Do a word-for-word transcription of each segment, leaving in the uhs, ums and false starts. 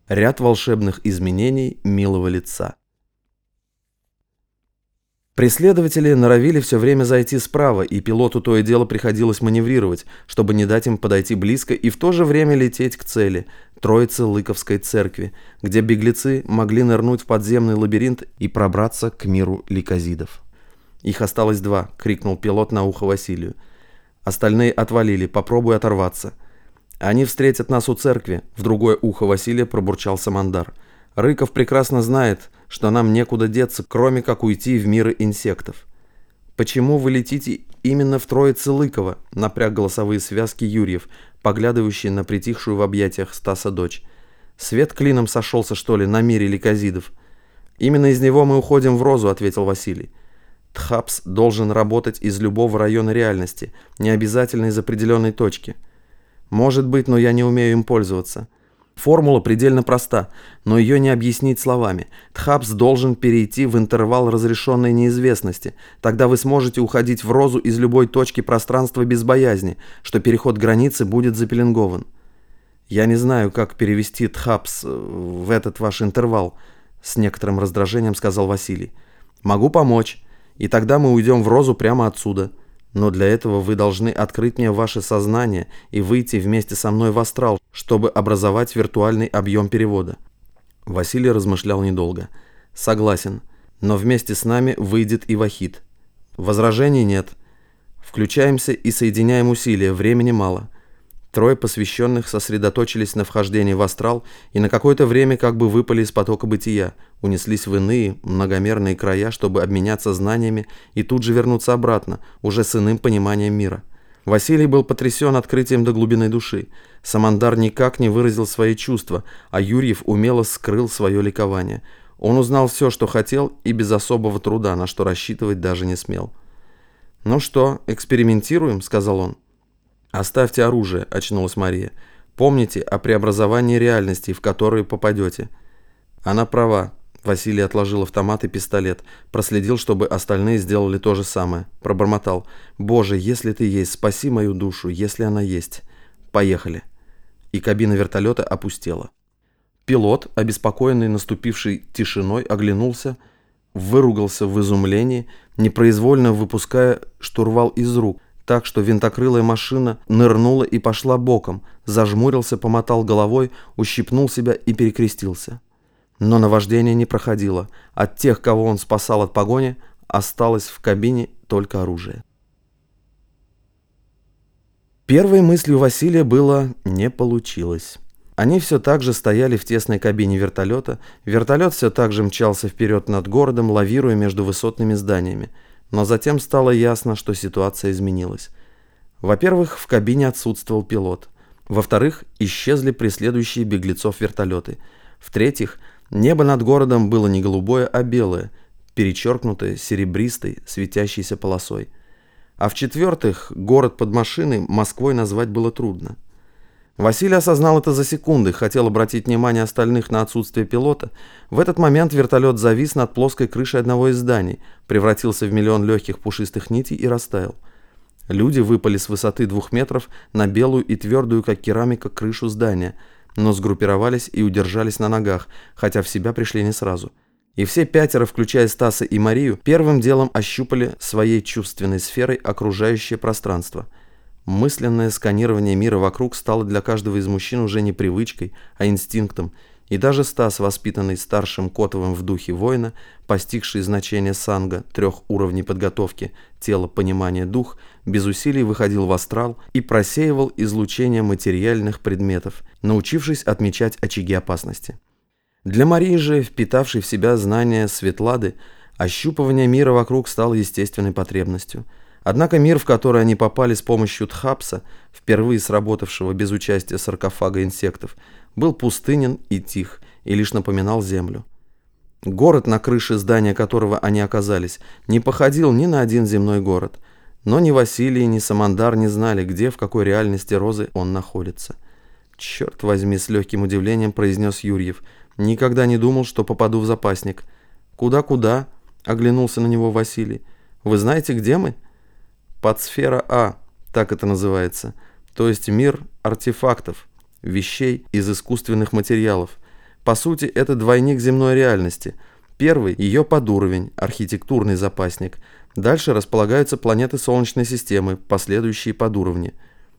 Ряд волшебных изменений милого лица. Преследователи норовили все время зайти справа, и пилоту то и дело приходилось маневрировать, чтобы не дать им подойти близко и в то же время лететь к цели – Троице Лыковской церкви, где беглецы могли нырнуть в подземный лабиринт и пробраться к миру ликозидов. «Их осталось два», – крикнул пилот на ухо Василию. Остальные отвалили, попробуй оторваться. «Они встретят нас у церкви», — в другое ухо Василия пробурчал Самандар. «Рыков прекрасно знает, что нам некуда деться, кроме как уйти в миры инсектов». «Почему вы летите именно в Троице Лыкова?» — напряг голосовые связки Юрьев, поглядывающий на притихшую в объятиях Стаса дочь. «Свет клином сошелся, что ли, на мире ликозидов?» «Именно из него мы уходим в Розу», — ответил Василий. «Тхапс должен работать из любого района реальности, не обязательно из определенной точки». «Может быть, но я не умею им пользоваться. Формула предельно проста, но ее не объяснить словами. Тхапс должен перейти в интервал разрешенной неизвестности. Тогда вы сможете уходить в Розу из любой точки пространства без боязни, что переход границы будет запеленгован». «Я не знаю, как перевести Тхапс в этот ваш интервал», — с некоторым раздражением сказал Василий. «Могу помочь, и тогда мы уйдем в Розу прямо отсюда. Но для этого вы должны открыть мне ваше сознание и выйти вместе со мной в астрал, чтобы образовать виртуальный объем перевода». Василий размышлял недолго. «Согласен, но вместе с нами выйдет и Вахид». «Возражений нет. Включаемся и соединяем усилия, времени мало». Трое посвященных сосредоточились на вхождении в астрал и на какое-то время как бы выпали из потока бытия, унеслись в иные, многомерные края, чтобы обменяться знаниями и тут же вернуться обратно, уже с иным пониманием мира. Василий был потрясен открытием до глубины души. Самандар никак не выразил свои чувства, а Юрьев умело скрыл свое ликование. Он узнал все, что хотел, и без особого труда, на что рассчитывать даже не смел. «Ну что, экспериментируем?» — сказал он. «Оставьте оружие», — очнулась Мария. «Помните о преобразовании реальности, в которую попадете». Она права. Василий отложил автомат и пистолет, проследил, чтобы остальные сделали то же самое. Пробормотал: «Боже, если ты есть, спаси мою душу, если она есть. Поехали». И кабина вертолета опустела. Пилот, обеспокоенный наступившей тишиной, оглянулся, выругался в изумлении, непроизвольно выпуская штурвал из рук, так что винтокрылая машина нырнула и пошла боком, зажмурился, помотал головой, ущипнул себя и перекрестился. Но наваждение не проходило. От тех, кого он спасал от погони, осталось в кабине только оружие. Первой мыслью Василия было «не получилось». Они все так же стояли в тесной кабине вертолета, вертолет все так же мчался вперед над городом, лавируя между высотными зданиями. Но затем стало ясно, что ситуация изменилась. Во-первых, в кабине отсутствовал пилот. Во-вторых, исчезли преследующие беглецов вертолеты. В-третьих, небо над городом было не голубое, а белое, перечеркнутое серебристой, светящейся полосой. А в-четвертых, город под машиной Москвой назвать было трудно. Василий осознал это за секунды, хотел обратить внимание остальных на отсутствие пилота. В этот момент вертолет завис над плоской крышей одного из зданий, превратился в миллион легких пушистых нитей и растаял. Люди выпали с высоты двух метров на белую и твердую, как керамика, крышу здания, но сгруппировались и удержались на ногах, хотя в себя пришли не сразу. И все пятеро, включая Стаса и Марию, первым делом ощупали своей чувственной сферой окружающее пространство. Мысленное сканирование мира вокруг стало для каждого из мужчин уже не привычкой, а инстинктом, и даже Стас, воспитанный старшим Котовым в духе воина, постигший значение санга, трех уровней подготовки, тело, понимание, дух, без усилий выходил в астрал и просеивал излучение материальных предметов, научившись отмечать очаги опасности. Для Марии же, впитавшей в себя знания Светлады, ощупывание мира вокруг стало естественной потребностью. Однако мир, в который они попали с помощью Тхапса, впервые сработавшего без участия саркофага инсектов, был пустынен и тих, и лишь напоминал землю. Город, на крыше здания которого они оказались, не походил ни на один земной город, но ни Василий, ни Самандар не знали, где, в какой реальности Розы он находится. «Черт возьми», — с легким удивлением произнес Юрьев, — «никогда не думал, что попаду в запасник». «Куда-куда?» — оглянулся на него Василий. «Вы знаете, где мы?» «Подсфера А, так это называется, то есть мир артефактов, вещей из искусственных материалов. По сути, это двойник земной реальности. Первый – ее подуровень, архитектурный запасник. Дальше располагаются планеты Солнечной системы, последующие подуровни.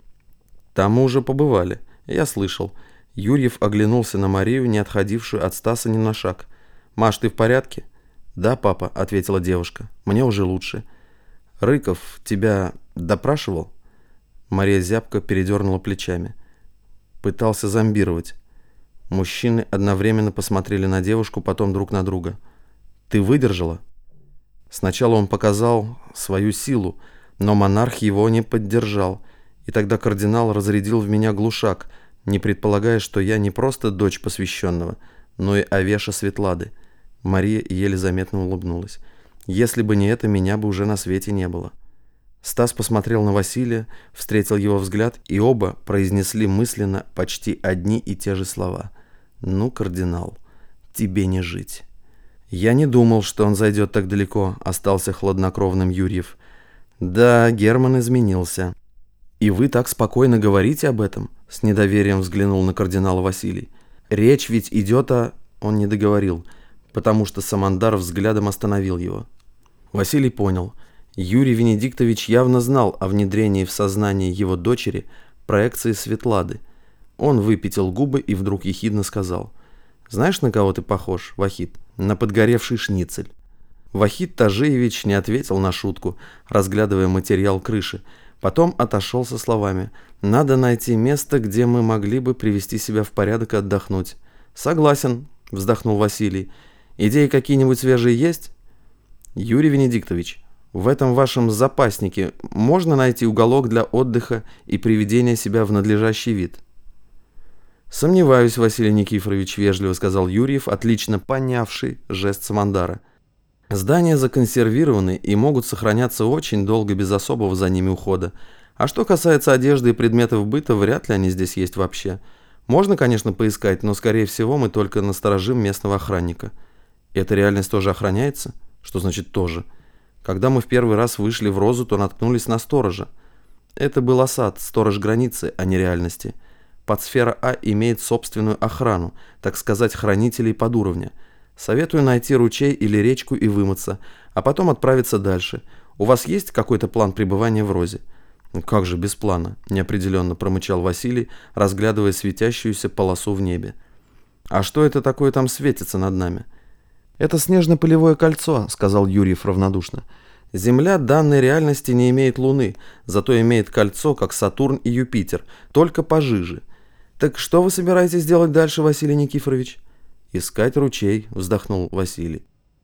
Там мы уже побывали. Я слышал. Юрьев оглянулся на Марию, не отходившую от Стаса ни на шаг. «Маш, ты в порядке?» «Да, папа», — ответила девушка. «Мне уже лучше». «Рыков тебя допрашивал?» Мария зябко передернула плечами. Пытался зомбировать. Мужчины одновременно посмотрели на девушку, потом друг на друга. «Ты выдержала?» Сначала он показал свою силу, но монарх его не поддержал. И тогда кардинал разрядил в меня глушак, не предполагая, что я не просто дочь посвященного, но и Авеша Светлады. Мария еле заметно улыбнулась. «Если бы не это, меня бы уже на свете не было». Стас посмотрел на Василия, встретил его взгляд, и оба произнесли мысленно почти одни и те же слова. «Ну, кардинал, тебе не жить». «Я не думал, что он зайдет так далеко», — остался хладнокровным Юрьев. «Да, Герман изменился». «И вы так спокойно говорите об этом?» — с недоверием взглянул на кардинала Василий. «Речь ведь идет о...» — он не договорил, потому что Самандар взглядом остановил его. Василий понял. Юрий Венедиктович явно знал о внедрении в сознание его дочери проекции Светлады. Он выпятил губы и вдруг ехидно сказал: «Знаешь, на кого ты похож, Вахид? На подгоревший шницель». Вахид Тажиевич не ответил на шутку, разглядывая материал крыши. Потом отошел со словами: «Надо найти место, где мы могли бы привести себя в порядок и отдохнуть». «Согласен», — вздохнул Василий. «Идеи какие-нибудь свежие есть?» «Юрий Венедиктович, в этом вашем запаснике можно найти уголок для отдыха и приведения себя в надлежащий вид?» «Сомневаюсь, Василий Никифорович», — вежливо сказал Юрьев, отлично понявший жест Самандара. «Здания законсервированы и могут сохраняться очень долго без особого за ними ухода. А что касается одежды и предметов быта, вряд ли они здесь есть вообще. Можно, конечно, поискать, но, скорее всего, мы только насторожим местного охранника». «Эта реальность тоже охраняется?» «Что значит «тоже»?» «Когда мы в первый раз вышли в Розу, то наткнулись на сторожа. Это был осад, сторож границы, а не реальности. Подсфера А имеет собственную охрану, так сказать, хранителей подуровня. Советую найти ручей или речку и вымыться, а потом отправиться дальше. У вас есть какой-то план пребывания в Розе?» «Как же без плана?» – неопределенно промычал Василий, разглядывая светящуюся полосу в небе. «А что это такое там светится над нами?» «Это снежно-пылевое кольцо», — сказал Юрьев равнодушно. «Земля данной реальности не имеет Луны, зато имеет кольцо, как Сатурн и Юпитер, только пожиже. Так что вы собираетесь делать дальше, Василий Никифорович?» «Искать ручей», — вздохнул Василий.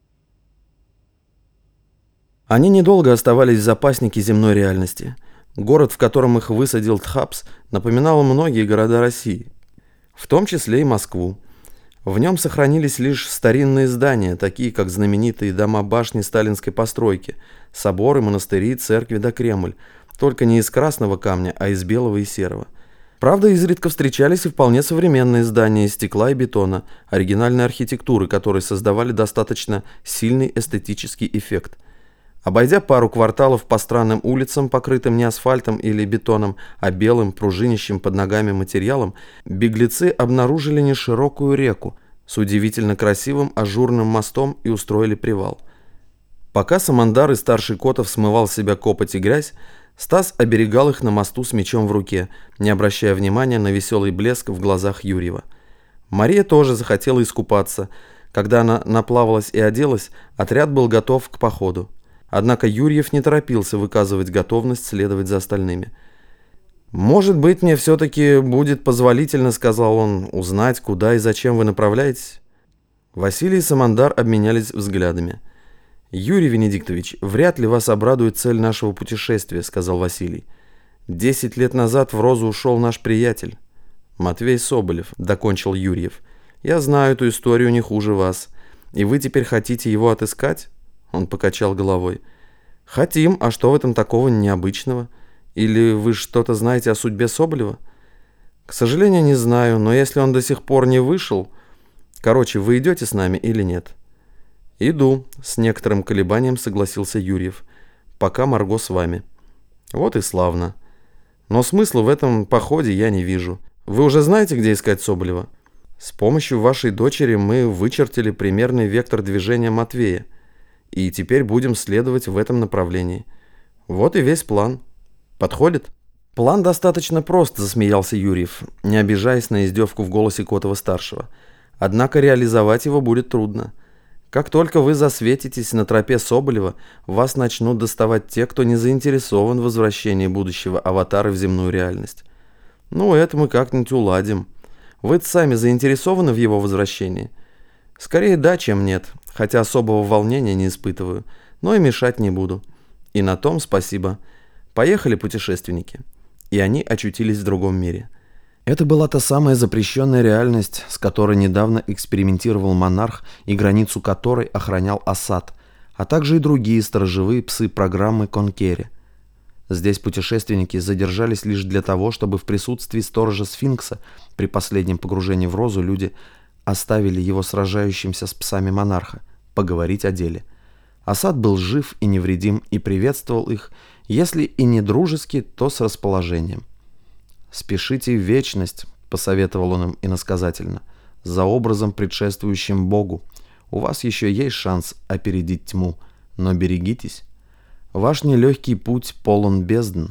Они недолго оставались в запаснике земной реальности. Город, в котором их высадил Тхапс, напоминал многие города России, в том числе и Москву. В нем сохранились лишь старинные здания, такие как знаменитые дома-башни сталинской постройки, соборы, монастыри, церкви да Кремль, только не из красного камня, а из белого и серого. Правда, изредка встречались и вполне современные здания из стекла и бетона, оригинальной архитектуры, которые создавали достаточно сильный эстетический эффект. Обойдя пару кварталов по странным улицам, покрытым не асфальтом или бетоном, а белым, пружинищим под ногами материалом, беглецы обнаружили неширокую реку с удивительно красивым ажурным мостом и устроили привал. Пока Самандар и старший Котов смывал с себя копоть и грязь, Стас оберегал их на мосту с мечом в руке, не обращая внимания на веселый блеск в глазах Юрьева. Мария тоже захотела искупаться. Когда она наплавалась и оделась, отряд был готов к походу. Однако Юрьев не торопился выказывать готовность следовать за остальными. «Может быть, мне все-таки будет позволительно, — сказал он, — узнать, куда и зачем вы направляетесь?» Василий и Самандар обменялись взглядами. «Юрий Венедиктович, вряд ли вас обрадует цель нашего путешествия, — сказал Василий. Десять лет назад в Розу ушел наш приятель. Матвей Соболев, — докончил Юрьев. Я знаю эту историю не хуже вас. И вы теперь хотите его отыскать?» Он покачал головой. «Хотим, а что в этом такого необычного? Или вы что-то знаете о судьбе Соболева?» «К сожалению, не знаю, но если он до сих пор не вышел... Короче, вы идете с нами или нет?» «Иду», — с некоторым колебанием согласился Юрьев. «Пока Марго с вами». «Вот и славно. Но смысла в этом походе я не вижу. Вы уже знаете, где искать Соболева?» С помощью вашей дочери мы вычертили примерный вектор движения Матвея, и теперь будем следовать в этом направлении. Вот и весь план. Подходит? План достаточно прост, засмеялся Юрьев, не обижаясь на издевку в голосе Котова-старшего. Однако реализовать его будет трудно. Как только вы засветитесь на тропе Соболева, вас начнут доставать те, кто не заинтересован в возвращении будущего аватара в земную реальность. Ну, это мы как-нибудь уладим. Вы сами заинтересованы в его возвращении? Скорее да, чем нет, хотя особого волнения не испытываю, но и мешать не буду. И на том спасибо. Поехали, путешественники. И они очутились в другом мире. Это была та самая запрещенная реальность, с которой недавно экспериментировал монарх и границу которой охранял Асад, а также и другие сторожевые псы программы Конкери. Здесь путешественники задержались лишь для того, чтобы в присутствии сторожа Сфинкса при последнем погружении в Розу люди оставили его сражающимся с псами монарха, поговорить о деле. Асад был жив и невредим и приветствовал их, если и не дружески, то с расположением. «Спешите в вечность», — посоветовал он им иносказательно, — «за образом, предшествующим Богу. У вас еще есть шанс опередить тьму, но берегитесь. Ваш нелегкий путь полон бездн».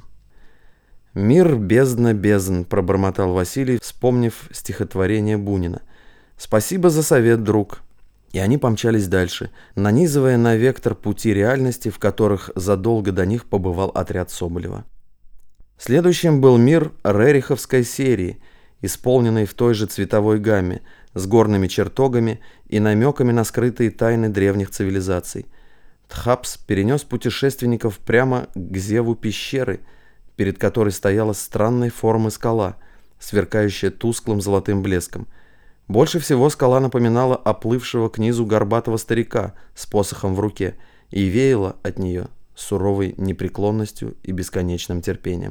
«Мир, бездна, бездн», — пробормотал Василий, вспомнив стихотворение Бунина. «Спасибо за совет, друг». И они помчались дальше, нанизывая на вектор пути реальности, в которых задолго до них побывал отряд Соболева. Следующим был мир Рериховской серии, исполненный в той же цветовой гамме, с горными чертогами и намеками на скрытые тайны древних цивилизаций. Тхапс перенес путешественников прямо к зеву пещеры, перед которой стояла странной формы скала, сверкающая тусклым золотым блеском. Больше всего скала напоминала оплывшего к низу горбатого старика с посохом в руке и веяла от нее суровой непреклонностью и бесконечным терпением.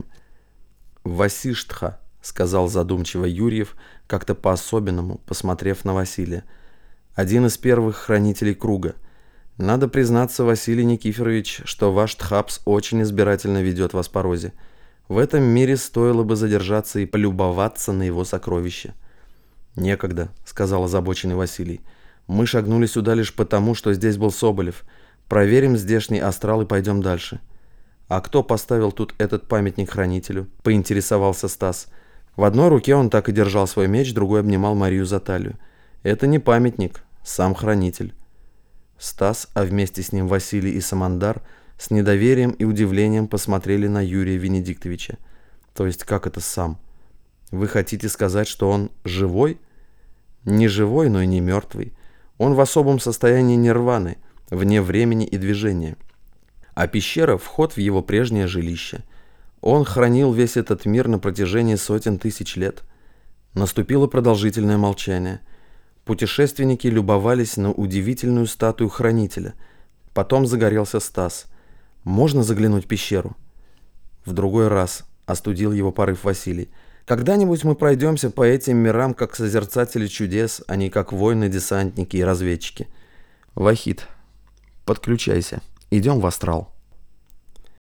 «Васиштха», — сказал задумчиво Юрьев, как-то по-особенному, посмотрев на Василия. «Один из первых хранителей круга. Надо признаться, Василий Никифорович, что ваш Тхапс очень избирательно ведет вас по Розе. В этом мире стоило бы задержаться и полюбоваться на его сокровища». «Некогда», — сказал озабоченный Василий. «Мы шагнули сюда лишь потому, что здесь был Соболев. Проверим здешний астрал и пойдем дальше». «А кто поставил тут этот памятник хранителю?» — поинтересовался Стас. В одной руке он так и держал свой меч, другой обнимал Марию за талию. «Это не памятник, сам хранитель». Стас, а вместе с ним Василий и Самандар, с недоверием и удивлением посмотрели на Юрия Венедиктовича. «То есть как это сам? Вы хотите сказать, что он живой?» «Не живой, но и не мертвый. Он в особом состоянии нирваны, вне времени и движения. А пещера — вход в его прежнее жилище. Он хранил весь этот мир на протяжении сотен тысяч лет». Наступило продолжительное молчание. Путешественники любовались на удивительную статую хранителя. Потом загорелся Стас. «Можно заглянуть в пещеру?» «В другой раз», — остудил его порыв Василий. «Когда-нибудь мы пройдемся по этим мирам как созерцатели чудес, а не как воины-десантники и разведчики». «Вахид, подключайся. Идем в астрал».